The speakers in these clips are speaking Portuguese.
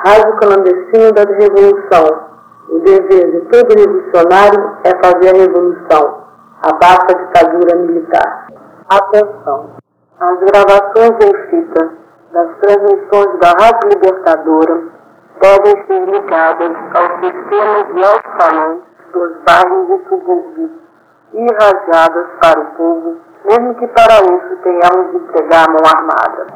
Rádio clandestino da revolução. O dever de todo revolucionário é fazer a revolução. Abafa a ditadura militar. Atenção! As gravações em fita das transmissões da Rádio Libertadora devem ser ligadas aos sistemas de alto-falantes dos bairros e subúrbios e irradiadas para o povo, mesmo que para isso tenhamos de empregar a mão armada.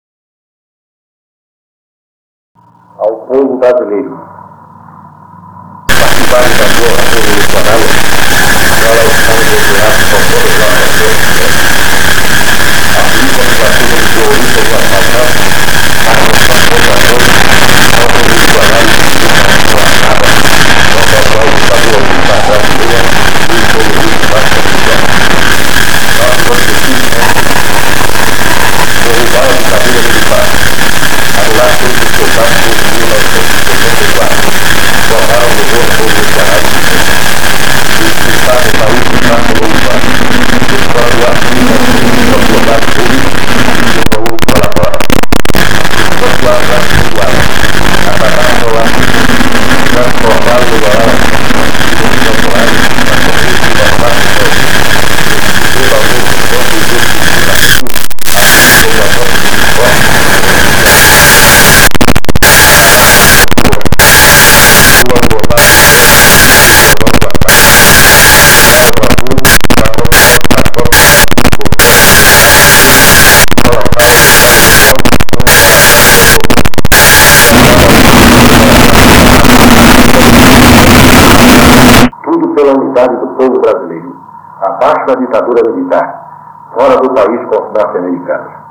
Ao povo brasileiro, participar da boa revolucionária, ela está envolvida com todas as ações, assim como a sua influência do assaltante, a nossa votação, ao revolucionário que se acaba, não só o ditador militar brasileira e o comunista norte-americano. Nós conseguimos derrubar a ditadura militar, anular todos os soldados de 1974, votar ao governo revolucionário e expulsar o país do marco urbano, quando a crise da sociedade pública e o mundo para fora. Transformar a cidade, acabar a relação, transformar o lugar e os temporários na corrente da classe média, e talvez o ponto de justificação sobre a própria discórdia, tudo pela unidade do povo brasileiro, abaixo da ditadura militar, fora do país com os norte-americanos.